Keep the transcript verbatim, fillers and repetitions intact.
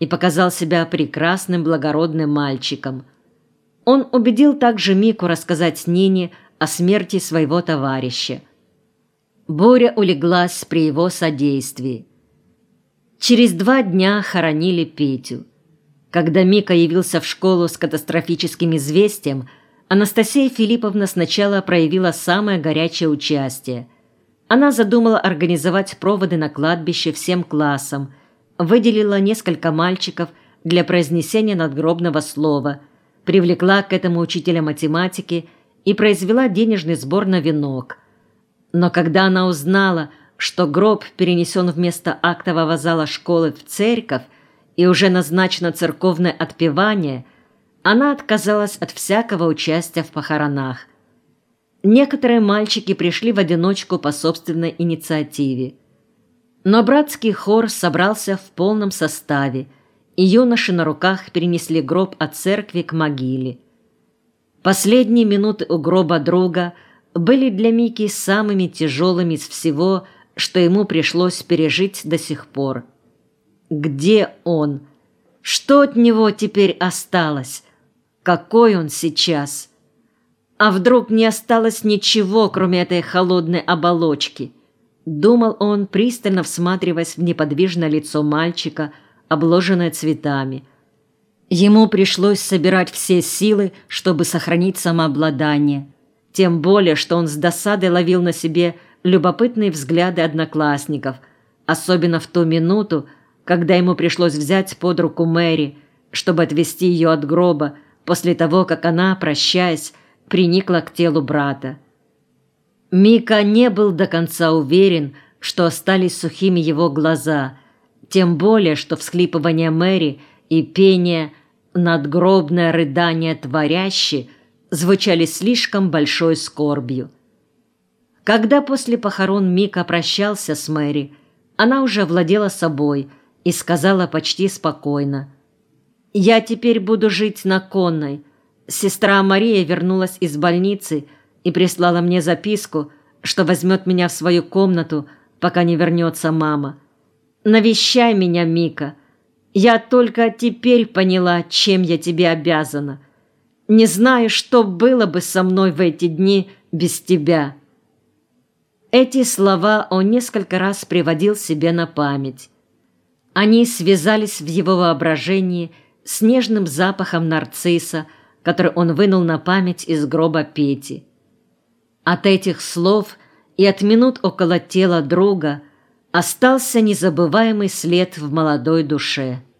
и показал себя прекрасным благородным мальчиком. Он убедил также Мику рассказать Нине о смерти своего товарища. Буря улеглась при его содействии. Через два дня хоронили Петю. Когда Мика явился в школу с катастрофическим известием, Анастасия Филипповна сначала проявила самое горячее участие. Она задумала организовать проводы на кладбище всем классам, выделила несколько мальчиков для произнесения надгробного слова, привлекла к этому учителя математики и произвела денежный сбор на венок. Но когда она узнала, что гроб перенесен вместо актового зала школы в церковь и уже назначено церковное отпевание, она отказалась от всякого участия в похоронах. Некоторые мальчики пришли в одиночку по собственной инициативе. Но братский хор собрался в полном составе, и юноши на руках перенесли гроб от церкви к могиле. Последние минуты у гроба друга были для Мики самыми тяжелыми из всего, что ему пришлось пережить до сих пор. Где он? Что от него теперь осталось? Какой он сейчас? А вдруг не осталось ничего, кроме этой холодной оболочки? Думал он, пристально всматриваясь в неподвижное лицо мальчика, обложенное цветами. Ему пришлось собирать все силы, чтобы сохранить самообладание. Тем более, что он с досадой ловил на себе любопытные взгляды одноклассников, особенно в ту минуту, когда ему пришлось взять под руку Мэри, чтобы отвести ее от гроба, после того, как она, прощаясь, приникла к телу брата. Мика не был до конца уверен, что остались сухими его глаза, тем более, что всхлипывание Мэри и пение «надгробное рыдание творящи» звучали слишком большой скорбью. Когда после похорон Мика прощался с Мэри, она уже владела собой и сказала почти спокойно: «Я теперь буду жить на Конной. Сестра Мария вернулась из больницы и прислала мне записку, что возьмет меня в свою комнату, пока не вернется мама. Навещай меня, Мика. Я только теперь поняла, чем я тебе обязана. Не знаю, что было бы со мной в эти дни без тебя». Эти слова он несколько раз приводил себе на память. Они связались в его воображении с нежным запахом нарцисса, который он вынул на память из гроба Пети. От этих слов и от минут около тела друга остался незабываемый след в молодой душе.